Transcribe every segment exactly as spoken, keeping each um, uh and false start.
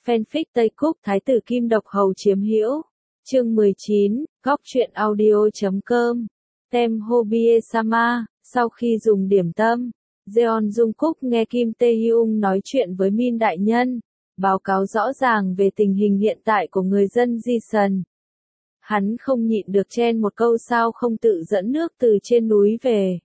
Fanfic Tây Cúc Thái tử Kim Độc Hầu chiếm hữu. Chương mười chín, góc truyện audio chấm com. Tem Hobie-sama, sau khi dùng điểm tâm, Jeon Jungkook nghe Kim Tae-hyung nói chuyện với Min đại nhân, báo cáo rõ ràng về tình hình hiện tại của người dân Jisan. Hắn không nhịn được chen một câu sao không tự dẫn nước từ trên núi về.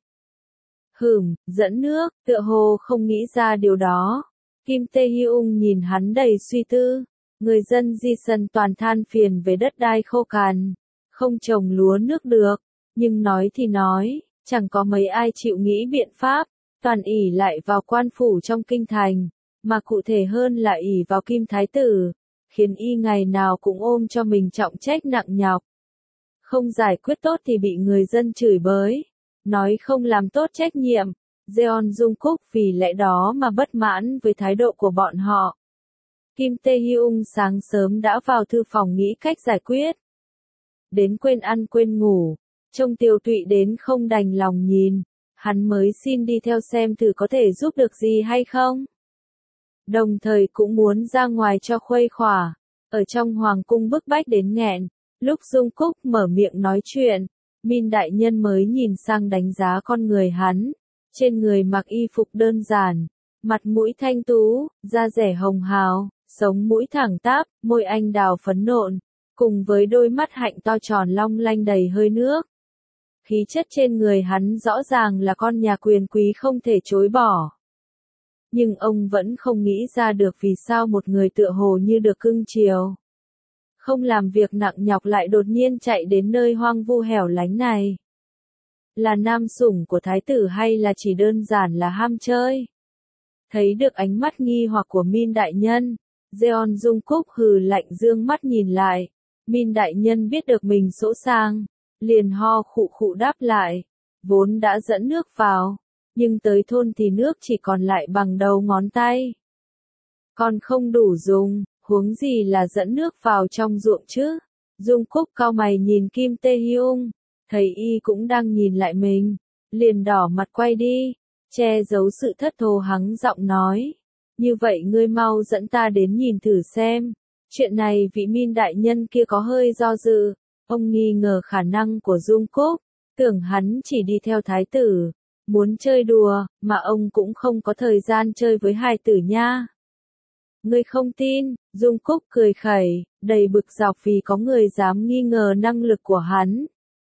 Hửm, dẫn nước, tựa hồ không nghĩ ra điều đó. Kim Tae-hyung nhìn hắn đầy suy tư. Người dân Jisan toàn than phiền về đất đai khô cằn, không trồng lúa nước được, nhưng nói thì nói, chẳng có mấy ai chịu nghĩ biện pháp, toàn ỷ lại vào quan phủ trong kinh thành, mà cụ thể hơn là ỷ vào Kim Thái tử, khiến y ngày nào cũng ôm cho mình trọng trách nặng nhọc. Không giải quyết tốt thì bị người dân chửi bới, nói không làm tốt trách nhiệm. Jeon Jungkook vì lẽ đó mà bất mãn với thái độ của bọn họ. Kim Tae-hyung sáng sớm đã vào thư phòng nghĩ cách giải quyết. Đến quên ăn quên ngủ, trông Tiêu Tụy đến không đành lòng nhìn, hắn mới xin đi theo xem thử có thể giúp được gì hay không. Đồng thời cũng muốn ra ngoài cho khuây khỏa, ở trong hoàng cung bức bách đến nghẹn, lúc Jungkook mở miệng nói chuyện, Min đại nhân mới nhìn sang đánh giá con người hắn, trên người mặc y phục đơn giản, mặt mũi thanh tú, da dẻ hồng hào, sống mũi thẳng tắp, môi anh đào phấn nộn, cùng với đôi mắt hạnh to tròn long lanh đầy hơi nước. Khí chất trên người hắn rõ ràng là con nhà quyền quý không thể chối bỏ. Nhưng ông vẫn không nghĩ ra được vì sao một người tựa hồ như được cưng chiều, không làm việc nặng nhọc lại đột nhiên chạy đến nơi hoang vu hẻo lánh này. Là nam sủng của thái tử hay là chỉ đơn giản là ham chơi? Thấy được ánh mắt nghi hoặc của Min đại nhân, Jeon Jungkook hừ lạnh dương mắt nhìn lại. Min đại nhân biết được mình sỗ sang, liền ho khụ khụ đáp lại, vốn đã dẫn nước vào, nhưng tới thôn thì nước chỉ còn lại bằng đầu ngón tay. Còn không đủ dùng, huống gì là dẫn nước vào trong ruộng chứ? Jungkook cau mày nhìn Kim Tae-hyung, thấy y cũng đang nhìn lại mình, liền đỏ mặt quay đi, che giấu sự thất thố hắng giọng nói. Như vậy ngươi mau dẫn ta đến nhìn thử xem. Chuyện này vị Min đại nhân kia có hơi do dự, ông nghi ngờ khả năng của Jungkook, tưởng hắn chỉ đi theo thái tử, muốn chơi đùa, mà ông cũng không có thời gian chơi với hài tử nha. Ngươi không tin? Jungkook cười khẩy, đầy bực dọc vì có người dám nghi ngờ năng lực của hắn.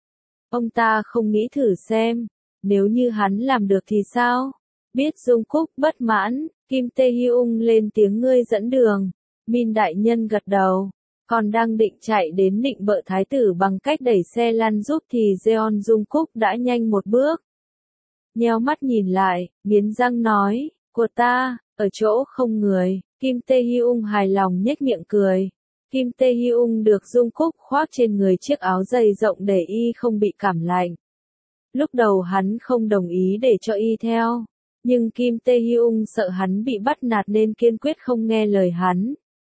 Ông ta không nghĩ thử xem, nếu như hắn làm được thì sao? Biết Jungkook bất mãn, Kim Tae-hyung lên tiếng ngươi dẫn đường. Min đại nhân gật đầu, còn đang định chạy đến nịnh bợ thái tử bằng cách đẩy xe lăn giúp thì Jeon Jungkook đã nhanh một bước. Nheo mắt nhìn lại, nghiến răng nói, của ta, ở chỗ không người. Kim Tae-hyung hài lòng nhếch miệng cười. Kim Tae-hyung được Jungkook khoác trên người chiếc áo dày rộng để y không bị cảm lạnh. Lúc đầu hắn không đồng ý để cho y theo, nhưng Kim Tae-hyung sợ hắn bị bắt nạt nên kiên quyết không nghe lời hắn.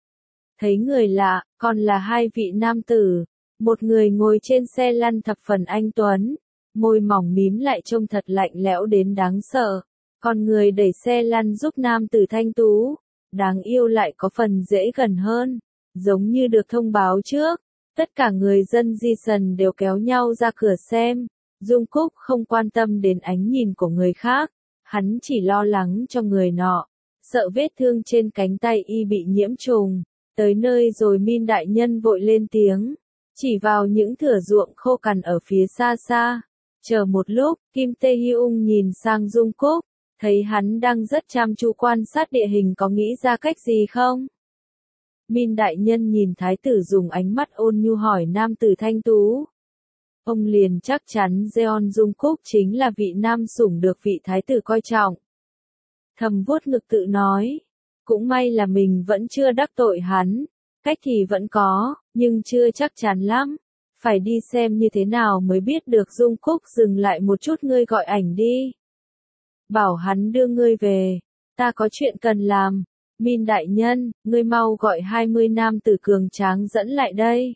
Thấy người lạ, còn là hai vị nam tử, một người ngồi trên xe lăn thập phần anh tuấn, môi mỏng mím lại trông thật lạnh lẽo đến đáng sợ, còn người đẩy xe lăn giúp nam tử thanh tú, đáng yêu lại có phần dễ gần hơn, giống như được thông báo trước. Tất cả người dân Jisan đều kéo nhau ra cửa xem. Jungkook không quan tâm đến ánh nhìn của người khác, hắn chỉ lo lắng cho người nọ, sợ vết thương trên cánh tay y bị nhiễm trùng. Tới nơi rồi Min đại nhân vội lên tiếng, chỉ vào những thửa ruộng khô cằn ở phía xa xa. Chờ một lúc, Kim Tae-hyung nhìn sang Jungkook, thấy hắn đang rất chăm chú quan sát địa hình có nghĩ ra cách gì không? Min đại nhân nhìn thái tử dùng ánh mắt ôn nhu hỏi nam tử thanh tú. Ông liền chắc chắn Jeon Jungkook chính là vị nam sủng được vị thái tử coi trọng. Thầm vuốt ngực tự nói, cũng may là mình vẫn chưa đắc tội hắn, cách thì vẫn có, nhưng chưa chắc chắn lắm. Phải đi xem như thế nào mới biết được. Jungkook dừng lại một chút, ngươi gọi ảnh đi. Bảo hắn đưa ngươi về, ta có chuyện cần làm. Min đại nhân, ngươi mau gọi hai mươi nam tử cường tráng dẫn lại đây.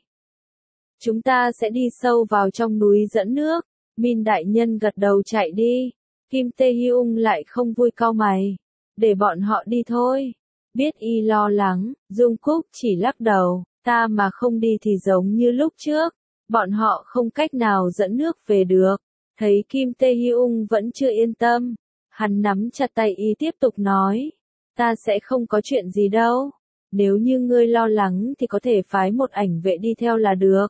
Chúng ta sẽ đi sâu vào trong núi dẫn nước. Min đại nhân gật đầu chạy đi. Kim Tae-hyung lại không vui cau mày. Để bọn họ đi thôi. Biết y lo lắng, Jungkook chỉ lắc đầu, ta mà không đi thì giống như lúc trước, bọn họ không cách nào dẫn nước về được. Thấy Kim Tae-hyung vẫn chưa yên tâm, hắn nắm chặt tay y tiếp tục nói, ta sẽ không có chuyện gì đâu, nếu như ngươi lo lắng thì có thể phái một ảnh vệ đi theo là được.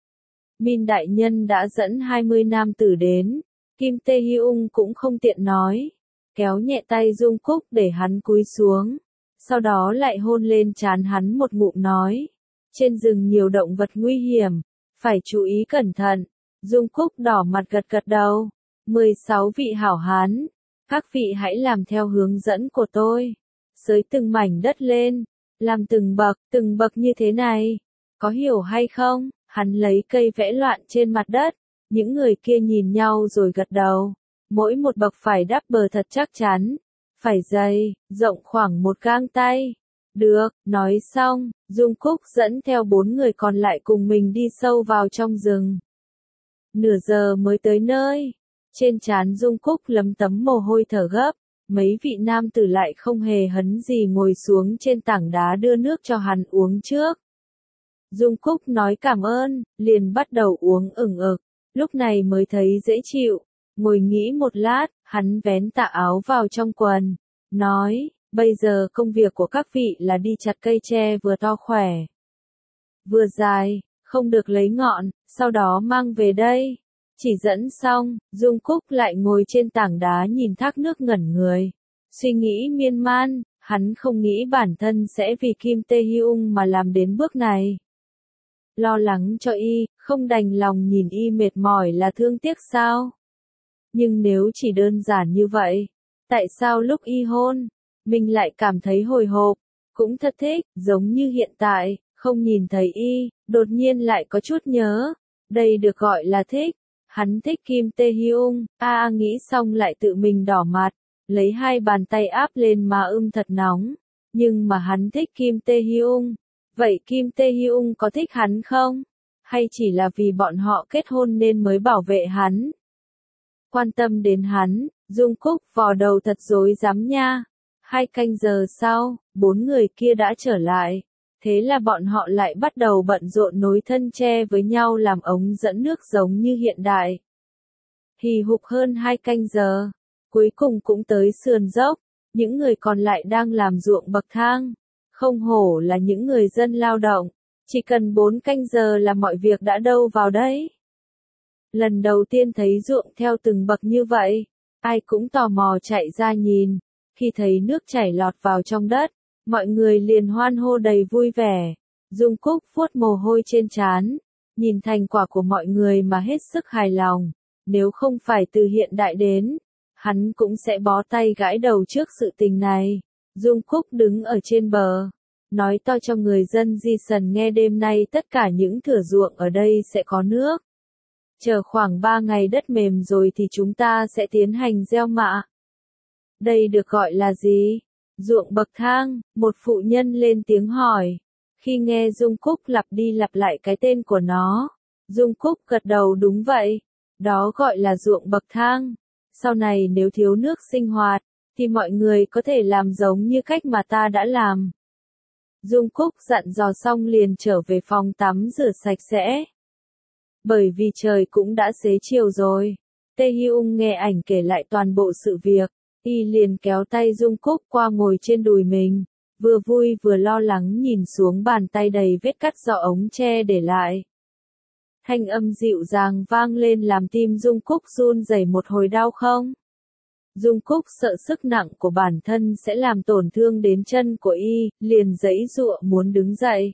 Min đại nhân đã dẫn hai mươi nam tử đến, Kim Tae-hyung cũng không tiện nói, kéo nhẹ tay Jungkook để hắn cúi xuống, sau đó lại hôn lên trán hắn một ngụm nói, trên rừng nhiều động vật nguy hiểm, phải chú ý cẩn thận. Jungkook đỏ mặt gật gật đầu, mười sáu vị hảo hán, các vị hãy làm theo hướng dẫn của tôi, xới từng mảnh đất lên, làm từng bậc, từng bậc như thế này, có hiểu hay không? Hắn lấy cây vẽ loạn trên mặt đất, những người kia nhìn nhau rồi gật đầu, mỗi một bậc phải đắp bờ thật chắc chắn, phải dày, rộng khoảng một gang tay. Được, nói xong, Jungkook dẫn theo bốn người còn lại cùng mình đi sâu vào trong rừng. Nửa giờ mới tới nơi, trên trán Jungkook lấm tấm mồ hôi thở gấp, mấy vị nam tử lại không hề hấn gì ngồi xuống trên tảng đá đưa nước cho hắn uống trước. Jungkook nói cảm ơn, liền bắt đầu uống ửng ực, lúc này mới thấy dễ chịu, ngồi nghĩ một lát, hắn vén tà áo vào trong quần, nói, bây giờ công việc của các vị là đi chặt cây tre vừa to khỏe, vừa dài, không được lấy ngọn, sau đó mang về đây. Chỉ dẫn xong, Jungkook lại ngồi trên tảng đá nhìn thác nước ngẩn người, suy nghĩ miên man, hắn không nghĩ bản thân sẽ vì Kim Tae-hyung mà làm đến bước này. Lo lắng cho y, không đành lòng nhìn y mệt mỏi là thương tiếc sao? Nhưng nếu chỉ đơn giản như vậy, tại sao lúc y hôn, mình lại cảm thấy hồi hộp, cũng thật thích, giống như hiện tại, không nhìn thấy y, đột nhiên lại có chút nhớ, đây được gọi là thích. Hắn thích Kim Tae-hyung, a à, nghĩ xong lại tự mình đỏ mặt, lấy hai bàn tay áp lên má ưm thật nóng, nhưng mà hắn thích Kim Tae-hyung. Vậy Kim Tae-hyung có thích hắn không? Hay chỉ là vì bọn họ kết hôn nên mới bảo vệ hắn? Quan tâm đến hắn, Jungkook vò đầu thật rối rắm nha. Hai canh giờ sau, bốn người kia đã trở lại. Thế là bọn họ lại bắt đầu bận rộn nối thân tre với nhau làm ống dẫn nước giống như hiện đại. Hì hục hơn hai canh giờ, cuối cùng cũng tới sườn dốc, những người còn lại đang làm ruộng bậc thang. Không hổ là những người dân lao động, chỉ cần bốn canh giờ là mọi việc đã đâu vào đấy. Lần đầu tiên thấy ruộng theo từng bậc như vậy, ai cũng tò mò chạy ra nhìn, khi thấy nước chảy lọt vào trong đất, mọi người liền hoan hô đầy vui vẻ. Jungkook vuốt mồ hôi trên trán, nhìn thành quả của mọi người mà hết sức hài lòng, nếu không phải từ hiện đại đến, hắn cũng sẽ bó tay gãi đầu trước sự tình này. Jungkook đứng ở trên bờ, nói to cho người dân Jisan nghe đêm nay tất cả những thửa ruộng ở đây sẽ có nước. Chờ khoảng ba ngày đất mềm rồi thì chúng ta sẽ tiến hành gieo mạ. Đây được gọi là gì? Ruộng bậc thang, một phụ nhân lên tiếng hỏi. Khi nghe Jungkook lặp đi lặp lại cái tên của nó, Jungkook gật đầu đúng vậy. Đó gọi là ruộng bậc thang. Sau này nếu thiếu nước sinh hoạt, thì mọi người có thể làm giống như cách mà ta đã làm. Jungkook dặn dò xong liền trở về phòng tắm rửa sạch sẽ. Bởi vì trời cũng đã xế chiều rồi. Tae-hyung nghe ảnh kể lại toàn bộ sự việc, y liền kéo tay Jungkook qua ngồi trên đùi mình, vừa vui vừa lo lắng nhìn xuống bàn tay đầy vết cắt do ống tre để lại. Thanh âm dịu dàng vang lên làm tim Jungkook run rẩy một hồi đau không? Jungkook sợ sức nặng của bản thân sẽ làm tổn thương đến chân của y, liền giãy giụa muốn đứng dậy.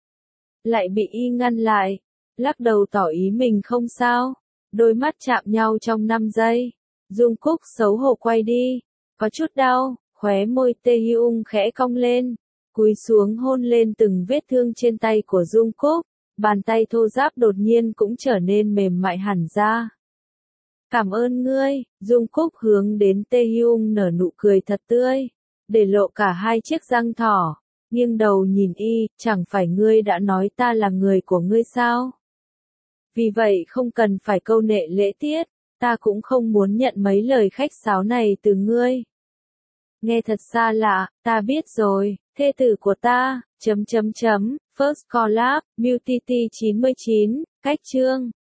Lại bị y ngăn lại, lắc đầu tỏ ý mình không sao, đôi mắt chạm nhau trong năm giây. Jungkook xấu hổ quay đi, có chút đau, khóe môi Tae-hyung khẽ cong lên, cúi xuống hôn lên từng vết thương trên tay của Jungkook, bàn tay thô ráp đột nhiên cũng trở nên mềm mại hẳn ra. Cảm ơn ngươi, Jungkook hướng đến Tae-hyung nở nụ cười thật tươi, để lộ cả hai chiếc răng thỏ, nghiêng đầu nhìn y, chẳng phải ngươi đã nói ta là người của ngươi sao? Vì vậy không cần phải câu nệ lễ tiết, ta cũng không muốn nhận mấy lời khách sáo này từ ngươi. Nghe thật xa lạ, ta biết rồi, thê tử của ta, chấm chấm chấm, First Collab, Beauty chín mươi chín, cách chương.